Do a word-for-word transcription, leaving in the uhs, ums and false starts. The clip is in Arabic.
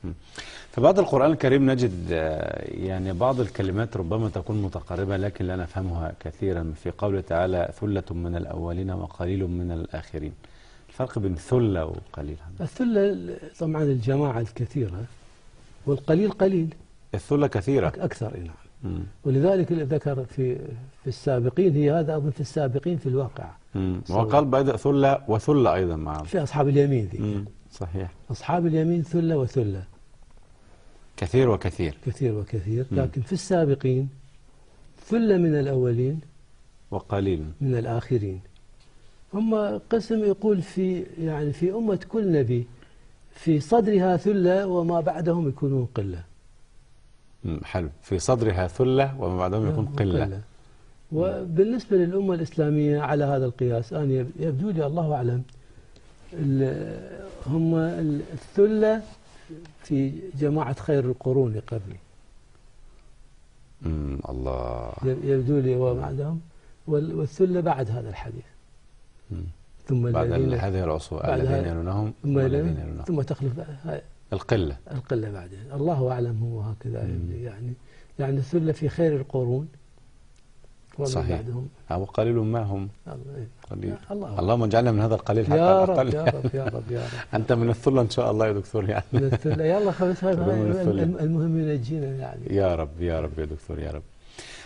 في بعض القرآن الكريم نجد يعني بعض الكلمات ربما تكون متقاربة لكن لا نفهمها كثيرا، في قوله تعالى ثلة من الأولين وقليل من الآخرين. الفرق بين ثلة وقليل؟ الثلة طبعا الجماعة الكثيرة، والقليل قليل. الثلة كثيرة أكثر، نعم. مم. ولذلك ذكر في في السابقين، هي هذا أظن في السابقين في الواقع. وقال بدأ ثلة وثلة أيضا معه في أصحاب اليمين ذي. صحيح. أصحاب اليمين ثلة وثلة، كثير وكثير، كثير وكثير. مم. لكن في السابقين ثلة من الأولين وقليل من الآخرين. هم قسم يقول في يعني في أمة كل نبي في صدرها ثلة وما بعدهم يكونون قلة. حلو، في صدرها ثلة وما بعدهم يكون قلة, قلة. وبالنسبة للأمة الإسلامية على هذا القياس أنا يبدو لي الله أعلم هم الثلة في جماعة خير القرون قبلي. امم الله يبدو لي وبعدهم، والثلة بعد هذا الحديث. مم. ثم بعد هذه العصور الذين يلونهم ثم الذين يلونهم ثم تخلف القلة القلة بعدين. الله أعلم هو هكذا. مم. يعني يعني الثلة في خير القرون صحيح، أو قليل ما هم قليل. الله اللهم اجعلنا من هذا القليل حتى يا رب يا رب يا رب يا رب. أنت من الثلة إن شاء الله يا دكتور يعني. من الثلة، يلا خلاص، المهم ينجينا يعني. يا رب يا رب يا دكتور يا رب.